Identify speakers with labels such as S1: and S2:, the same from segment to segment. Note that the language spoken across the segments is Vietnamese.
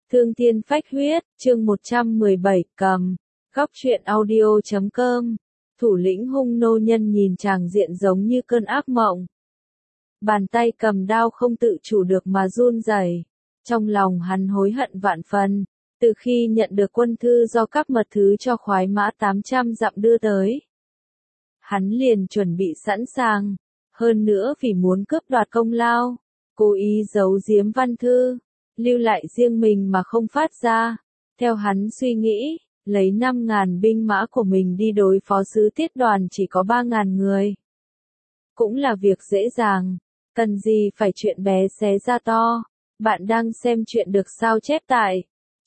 S1: Thương thiên phách huyết, chương 117, cầm. Góc truyện audio.com. Thủ lĩnh hung nô nhân nhìn tràng diện giống như cơn ác mộng. Bàn tay cầm đao không tự chủ được mà run rẩy. Trong lòng hắn hối hận vạn phần, từ khi nhận được quân thư do các mật thứ cho khoái mã 800 dặm đưa tới. Hắn liền chuẩn bị sẵn sàng, hơn nữa vì muốn cướp đoạt công lao, cố ý giấu giếm văn thư, lưu lại riêng mình mà không phát ra. Theo hắn suy nghĩ, lấy 5.000 binh mã của mình đi đối phó sứ tiết đoàn chỉ có 3.000 người. Cũng là việc dễ dàng, cần gì phải chuyện bé xé ra to. Bạn đang xem chuyện được sao chép tại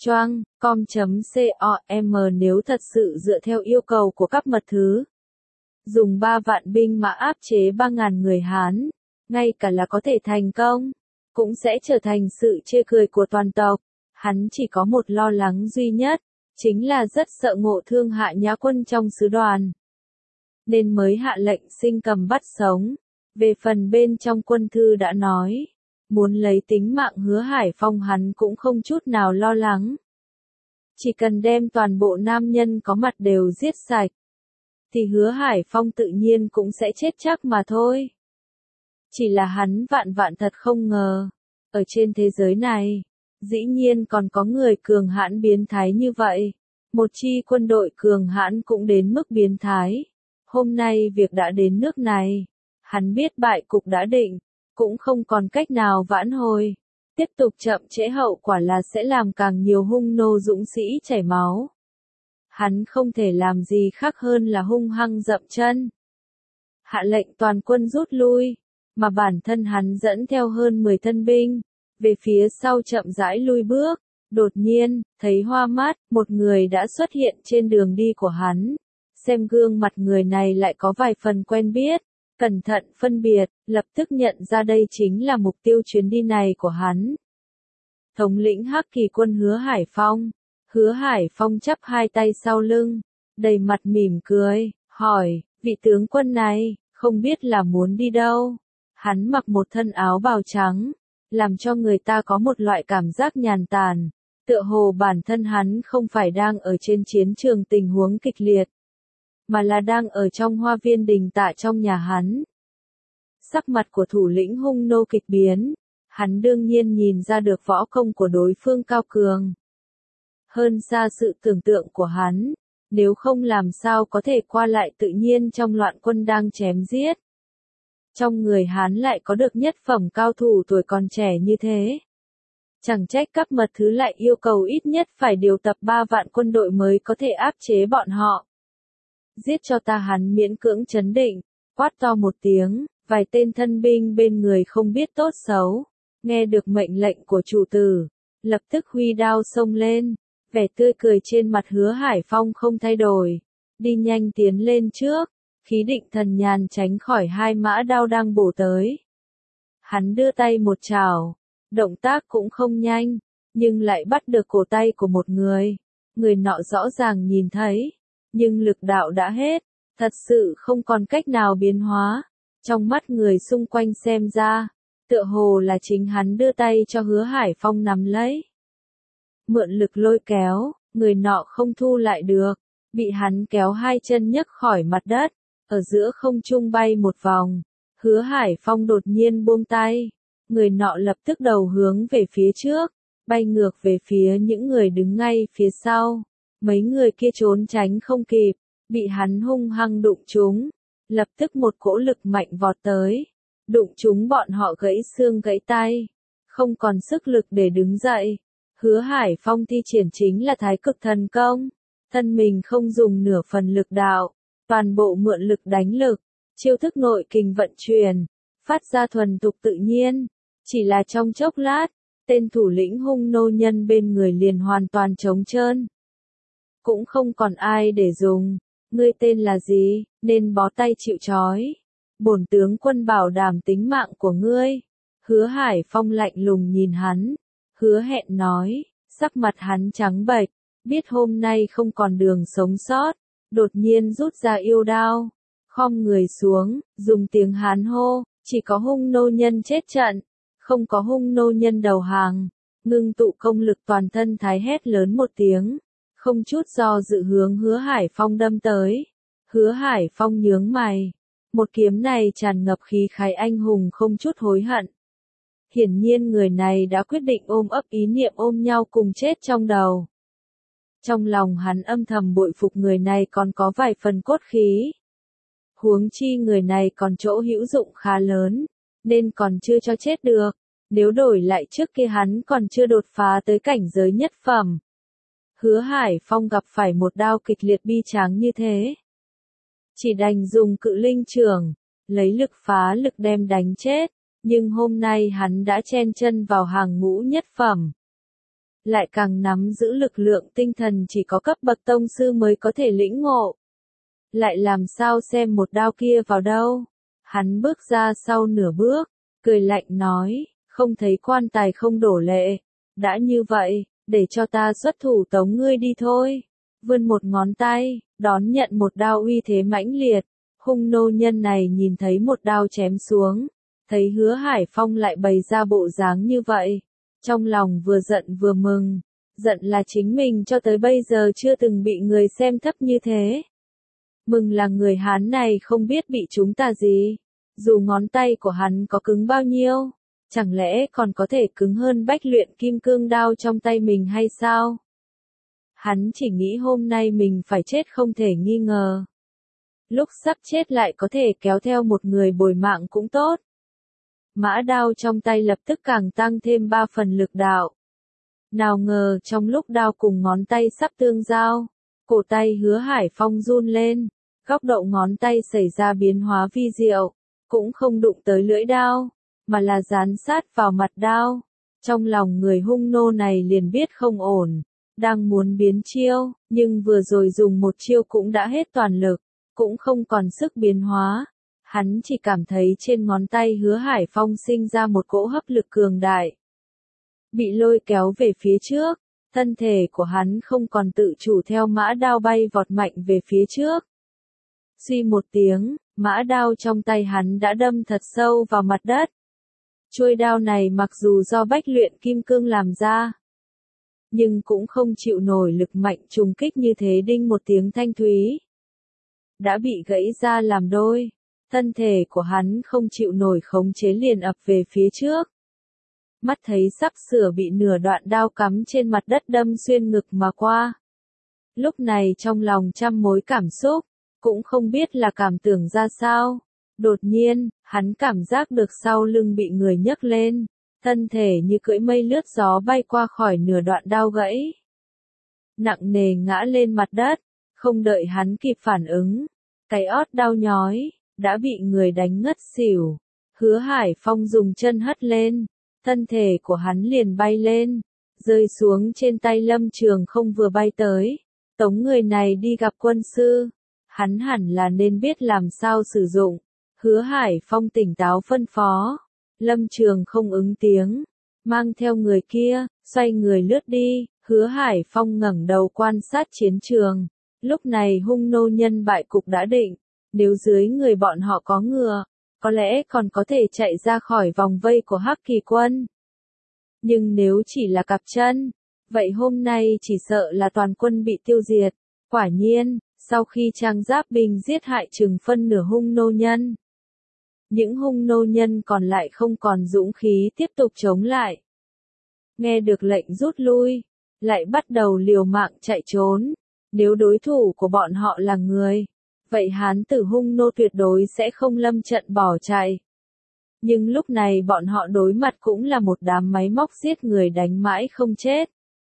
S1: choang.com. Nếu thật sự dựa theo yêu cầu của các mật thứ, dùng 3 vạn binh mã áp chế 3.000 người Hán, ngay cả là có thể thành công, cũng sẽ trở thành sự chê cười của toàn tộc. Hắn chỉ có một lo lắng duy nhất, chính là rất sợ ngộ thương Hạ Nhã quân trong sứ đoàn, nên mới hạ lệnh sinh cầm bắt sống. Về phần bên trong quân thư đã nói, muốn lấy tính mạng Hứa Hải Phong hắn cũng không chút nào lo lắng. Chỉ cần đem toàn bộ nam nhân có mặt đều giết sạch, thì Hứa Hải Phong tự nhiên cũng sẽ chết chắc mà thôi. Chỉ là hắn vạn thật không ngờ, ở trên thế giới này, dĩ nhiên còn có người cường hãn biến thái như vậy. Một chi quân đội cường hãn cũng đến mức biến thái. Hôm nay việc đã đến nước này, hắn biết bại cục đã định, cũng không còn cách nào vãn hồi. Tiếp tục chậm trễ hậu quả là sẽ làm càng nhiều hung nô dũng sĩ chảy máu. Hắn không thể làm gì khác hơn là hung hăng dậm chân, hạ lệnh toàn quân rút lui, mà bản thân hắn dẫn theo hơn 10 thân binh, về phía sau chậm rãi lui bước. Đột nhiên, thấy hoa mắt, một người đã xuất hiện trên đường đi của hắn. Xem gương mặt người này lại có vài phần quen biết, cẩn thận phân biệt, lập tức nhận ra đây chính là mục tiêu chuyến đi này của hắn. Thống lĩnh Hắc Kỳ quân Hứa Hải Phong. Hứa Hải Phong chắp hai tay sau lưng, đầy mặt mỉm cười, hỏi, vị tướng quân này, không biết là muốn đi đâu? Hắn mặc một thân áo bào trắng, làm cho người ta có một loại cảm giác nhàn tản, tựa hồ bản thân hắn không phải đang ở trên chiến trường tình huống kịch liệt, mà là đang ở trong hoa viên đình tạ trong nhà hắn. Sắc mặt của thủ lĩnh hung nô kịch biến, hắn đương nhiên nhìn ra được võ công của đối phương cao cường, hơn xa sự tưởng tượng của hắn, nếu không làm sao có thể qua lại tự nhiên trong loạn quân đang chém giết. Trong người Hán lại có được nhất phẩm cao thủ tuổi còn trẻ như thế. Chẳng trách các mật thứ lại yêu cầu ít nhất phải điều tập 3 vạn quân đội mới có thể áp chế bọn họ. Giết cho ta, hắn miễn cưỡng trấn định, quát to một tiếng, vài tên thân binh bên người không biết tốt xấu, nghe được mệnh lệnh của chủ tử, lập tức huy đao xông lên, vẻ tươi cười trên mặt Hứa Hải Phong không thay đổi, đi nhanh tiến lên trước, khí định thần nhàn tránh khỏi hai mã đao đang bổ tới. Hắn đưa tay một chảo, động tác cũng không nhanh, nhưng lại bắt được cổ tay của một người nọ rõ ràng nhìn thấy, nhưng lực đạo đã hết, thật sự không còn cách nào biến hóa. Trong mắt người xung quanh xem ra, tựa hồ là chính hắn đưa tay cho Hứa Hải Phong nắm lấy. Mượn lực lôi kéo, người nọ không thu lại được, bị hắn kéo hai chân nhấc khỏi mặt đất, ở giữa không trung bay một vòng. Hứa Hải Phong đột nhiên buông tay, người nọ lập tức đầu hướng về phía trước, bay ngược về phía những người đứng ngay phía sau. Mấy người kia trốn tránh không kịp, bị hắn hung hăng đụng trúng, lập tức một cỗ lực mạnh vọt tới, đụng trúng bọn họ gãy xương gãy tay, không còn sức lực để đứng dậy. Hứa Hải Phong thi triển chính là Thái Cực Thần Công, thân mình không dùng nửa phần lực đạo, toàn bộ mượn lực đánh lực, chiêu thức nội kình vận chuyển, phát ra thuần tục tự nhiên. Chỉ là trong chốc lát, tên thủ lĩnh hung nô nhân bên người liền hoàn toàn trống trơn, cũng không còn ai để dùng. Ngươi tên là gì, nên bó tay chịu trói. Bổn tướng quân bảo đảm tính mạng của ngươi. Hứa Hải Phong lạnh lùng nhìn hắn, hứa hẹn nói, sắc mặt hắn trắng bệch, biết hôm nay không còn đường sống sót, đột nhiên rút ra yêu đao, khom người xuống, dùng tiếng Hán hô, chỉ có hung nô nhân chết trận, không có hung nô nhân đầu hàng. ngưng tụ công lực toàn thân thái hét lớn một tiếng, không chút do dự hướng Hứa Hải Phong đâm tới. Hứa Hải Phong nhướng mày, một kiếm này tràn ngập khí khái anh hùng không chút hối hận. Hiển nhiên người này đã quyết định ôm ấp ý niệm ôm nhau cùng chết trong đầu. Trong lòng hắn âm thầm bội phục người này còn có vài phần cốt khí. Huống chi người này còn chỗ hữu dụng khá lớn, nên còn chưa cho chết được. Nếu đổi lại trước kia hắn còn chưa đột phá tới cảnh giới nhất phẩm. Hứa Hải Phong gặp phải một đao kịch liệt bi tráng như thế. Chỉ đành dùng cự linh trưởng, lấy lực phá lực đem đánh chết, nhưng hôm nay hắn đã chen chân vào hàng ngũ nhất phẩm. Lại càng nắm giữ lực lượng tinh thần chỉ có cấp bậc tông sư mới có thể lĩnh ngộ. Lại làm sao xem một đao kia vào đâu? Hắn bước ra sau nửa bước, cười lạnh nói, không thấy quan tài không đổ lệ. Đã như vậy, để cho ta xuất thủ tống ngươi đi thôi. Vươn một ngón tay, đón nhận một đao uy thế mãnh liệt. Hung nô nhân này nhìn thấy một đao chém xuống, thấy Hứa Hải Phong lại bày ra bộ dáng như vậy. Trong lòng vừa giận vừa mừng, giận là chính mình cho tới bây giờ chưa từng bị người xem thấp như thế. Mừng là người Hán này không biết bị chúng ta gì, dù ngón tay của hắn có cứng bao nhiêu, chẳng lẽ còn có thể cứng hơn bách luyện kim cương đao trong tay mình hay sao? Hắn chỉ nghĩ hôm nay mình phải chết không thể nghi ngờ. Lúc sắp chết lại có thể kéo theo một người bồi mạng cũng tốt. Mã đao trong tay lập tức càng tăng thêm 3 phần lực đạo. Nào ngờ trong lúc đao cùng ngón tay sắp tương giao, cổ tay Hứa Hải Phong run lên, góc độ ngón tay xảy ra biến hóa vi diệu, cũng không đụng tới lưỡi đao, mà là dán sát vào mặt đao. Trong lòng người hung nô này liền biết không ổn, đang muốn biến chiêu, nhưng vừa rồi dùng một chiêu cũng đã hết toàn lực, cũng không còn sức biến hóa. Hắn chỉ cảm thấy trên ngón tay Hứa Hải Phong sinh ra một cỗ hấp lực cường đại. Bị lôi kéo về phía trước, thân thể của hắn không còn tự chủ theo mã đao bay vọt mạnh về phía trước. Suy một tiếng, mã đao trong tay hắn đã đâm thật sâu vào mặt đất. Chuôi đao này mặc dù do bách luyện kim cương làm ra, nhưng cũng không chịu nổi lực mạnh trùng kích như thế, đinh một tiếng thanh thúy. Đã bị gãy ra làm đôi. Thân thể của hắn không chịu nổi khống chế liền ập về phía trước. Mắt thấy sắp sửa bị nửa đoạn đao cắm trên mặt đất đâm xuyên ngực mà qua. Lúc này trong lòng trăm mối cảm xúc, cũng không biết là cảm tưởng ra sao. Đột nhiên, hắn cảm giác được sau lưng bị người nhấc lên, thân thể như cưỡi mây lướt gió bay qua khỏi nửa đoạn đao gãy. Nặng nề ngã lên mặt đất, không đợi hắn kịp phản ứng, cái ót đau nhói, đã bị người đánh ngất xỉu. Hứa Hải Phong dùng chân hất lên, thân thể của hắn liền bay lên, rơi xuống trên tay Lâm Trường Không vừa bay tới. Tống người này đi gặp quân sư, hắn hẳn là nên biết làm sao sử dụng. Hứa Hải Phong tỉnh táo phân phó, Lâm Trường Không ứng tiếng, mang theo người kia, xoay người lướt đi. Hứa Hải Phong ngẩng đầu quan sát chiến trường, lúc này hung nô nhân bại cục đã định. Nếu dưới người bọn họ có ngựa, có lẽ còn có thể chạy ra khỏi vòng vây của Hắc Kỳ quân. Nhưng nếu chỉ là cặp chân, vậy hôm nay chỉ sợ là toàn quân bị tiêu diệt. Quả nhiên, sau khi Trang Giáp binh giết hại chừng phân nửa hung nô nhân, những hung nô nhân còn lại không còn dũng khí tiếp tục chống lại. Nghe được lệnh rút lui, lại bắt đầu liều mạng chạy trốn. Nếu đối thủ của bọn họ là người, vậy Hán tử hung nô tuyệt đối sẽ không lâm trận bỏ chạy. Nhưng lúc này bọn họ đối mặt cũng là một đám máy móc giết người đánh mãi không chết.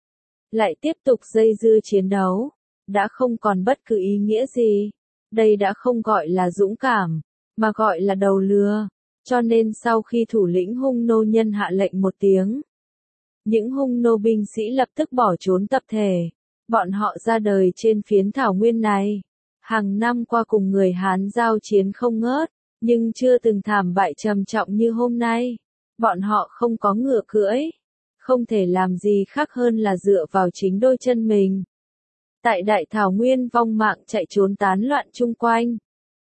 S1: Lại tiếp tục dây dưa chiến đấu, đã không còn bất cứ ý nghĩa gì. Đây đã không gọi là dũng cảm, mà gọi là đầu lừa. Cho nên sau khi thủ lĩnh hung nô nhân hạ lệnh một tiếng, những hung nô binh sĩ lập tức bỏ trốn tập thể. Bọn họ ra đời trên phiến thảo nguyên này, hàng năm qua cùng người Hán giao chiến không ngớt, nhưng chưa từng thảm bại trầm trọng như hôm nay. Bọn họ không có ngựa cưỡi, không thể làm gì khác hơn là dựa vào chính đôi chân mình. Tại đại thảo nguyên vong mạng chạy trốn tán loạn chung quanh.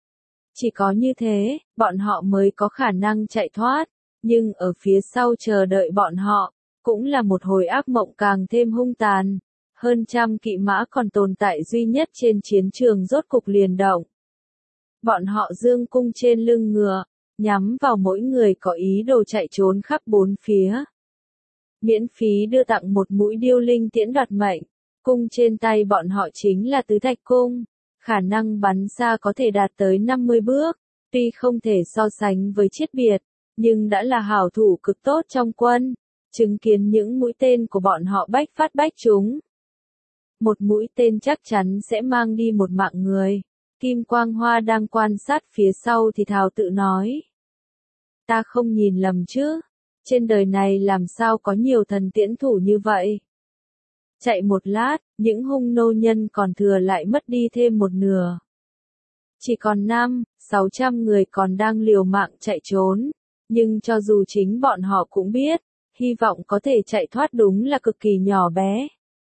S1: Chỉ có như thế, bọn họ mới có khả năng chạy thoát, nhưng ở phía sau chờ đợi bọn họ, Cũng là một hồi ác mộng càng thêm hung tàn. Hơn trăm kỵ mã còn tồn tại duy nhất trên chiến trường rốt cục liền động. Bọn họ dương cung trên lưng ngựa, nhắm vào mỗi người có ý đồ chạy trốn khắp bốn phía. Miễn phí đưa tặng một mũi điêu linh tiễn đoạt mệnh. Cung trên tay bọn họ chính là tứ thạch cung, khả năng bắn xa có thể đạt tới 50 bước, tuy không thể so sánh với Chiết Biệt, nhưng đã là hảo thủ cực tốt trong quân, chứng kiến những mũi tên của bọn họ bách phát bách trúng. Một mũi tên chắc chắn sẽ mang đi một mạng người. Kim Quang Hoa đang quan sát phía sau thì thào tự nói. Ta không nhìn lầm chứ, trên đời này làm sao có nhiều thần tiễn thủ như vậy. Chạy một lát, những hung nô nhân còn thừa lại mất đi thêm một nửa. Chỉ còn 500-600 người còn đang liều mạng chạy trốn, nhưng cho dù chính bọn họ cũng biết, hy vọng có thể chạy thoát đúng là cực kỳ nhỏ bé.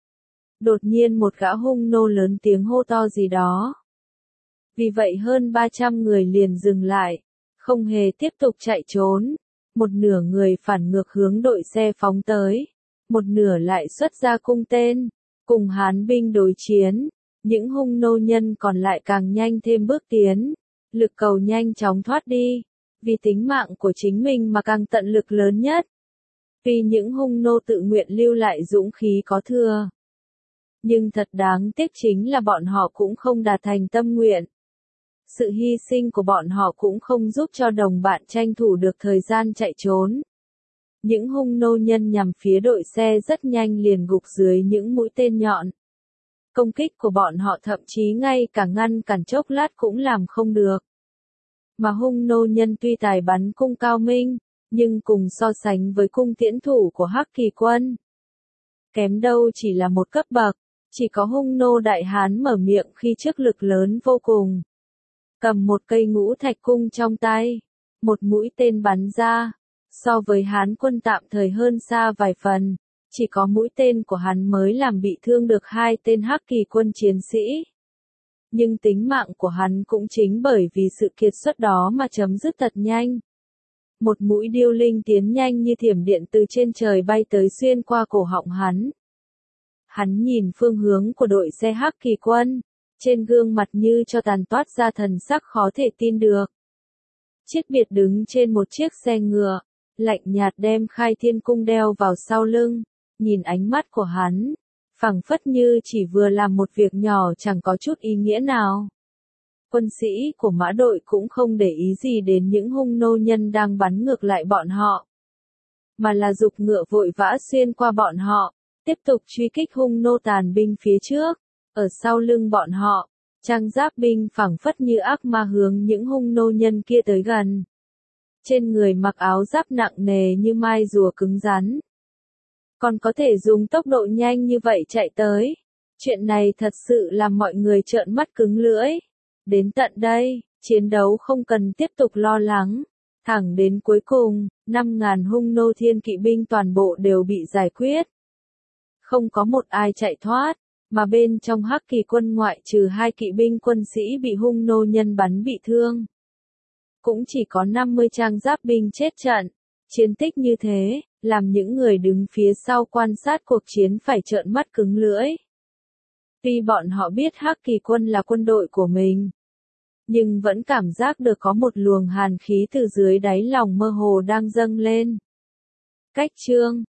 S1: Đột nhiên một gã hung nô lớn tiếng hô to gì đó. Vì vậy hơn 300 người liền dừng lại, không hề tiếp tục chạy trốn. Một nửa người phản ngược hướng đội xe phóng tới, một nửa lại xuất ra cung tên, cùng Hán binh đối chiến. Những hung nô nhân còn lại càng nhanh thêm bước tiến, lực cầu nhanh chóng thoát đi, vì tính mạng của chính mình mà càng tận lực lớn nhất. Vì những hung nô tự nguyện lưu lại dũng khí có thừa. Nhưng thật đáng tiếc chính là bọn họ cũng không đạt thành tâm nguyện. Sự hy sinh của bọn họ cũng không giúp cho đồng bạn tranh thủ được thời gian chạy trốn. Những hung nô nhân nhằm phía đội xe rất nhanh liền gục dưới những mũi tên nhọn. Công kích của bọn họ thậm chí ngay cả ngăn cản chốc lát cũng làm không được. Mà hung nô nhân tuy tài bắn cung cao minh, nhưng cùng so sánh với cung tiễn thủ của Hắc Kỳ quân, kém đâu chỉ là một cấp bậc, chỉ có hung nô Đại Hán mở miệng khi trước lực lớn vô cùng. Cầm một cây ngũ thạch cung trong tay, một mũi tên bắn ra, so với Hán quân tạm thời hơn xa vài phần, chỉ có mũi tên của hắn mới làm bị thương được 2 tên Hắc Kỳ quân chiến sĩ. Nhưng tính mạng của hắn cũng chính bởi vì sự kiệt xuất đó mà chấm dứt thật nhanh. Một mũi điêu linh tiến nhanh như thiểm điện từ trên trời bay tới xuyên qua cổ họng hắn. Hắn nhìn phương hướng của đội xe Hắc Kỳ quân, trên gương mặt như cho tàn toát ra thần sắc khó thể tin được. Chiết Biệt đứng trên một chiếc xe ngựa, lạnh nhạt đem Khai Thiên cung đeo vào sau lưng, nhìn ánh mắt của hắn, phảng phất như chỉ vừa làm một việc nhỏ chẳng có chút ý nghĩa nào. Quân sĩ của mã đội cũng không để ý gì đến những hung nô nhân đang bắn ngược lại bọn họ, mà là giục ngựa vội vã xuyên qua bọn họ, tiếp tục truy kích hung nô tàn binh phía trước. Ở sau lưng bọn họ, trang giáp binh phảng phất như ác ma hướng những hung nô nhân kia tới gần. Trên người mặc áo giáp nặng nề như mai rùa cứng rắn. Còn có thể dùng tốc độ nhanh như vậy chạy tới. Chuyện này thật sự làm mọi người trợn mắt cứng lưỡi. Đến tận đây, chiến đấu không cần tiếp tục lo lắng. Thẳng đến cuối cùng, 5.000 hung nô thiên kỵ binh toàn bộ đều bị giải quyết. Không có một ai chạy thoát, mà bên trong Hắc Kỳ quân ngoại trừ 2 kỵ binh quân sĩ bị hung nô nhân bắn bị thương. Cũng chỉ có 50 trang giáp binh chết trận. Chiến tích như thế, làm những người đứng phía sau quan sát cuộc chiến phải trợn mắt cứng lưỡi. Tuy bọn họ biết Hắc Kỳ quân là quân đội của mình, nhưng vẫn cảm giác được có một luồng hàn khí từ dưới đáy lòng mơ hồ đang dâng lên. Cách chương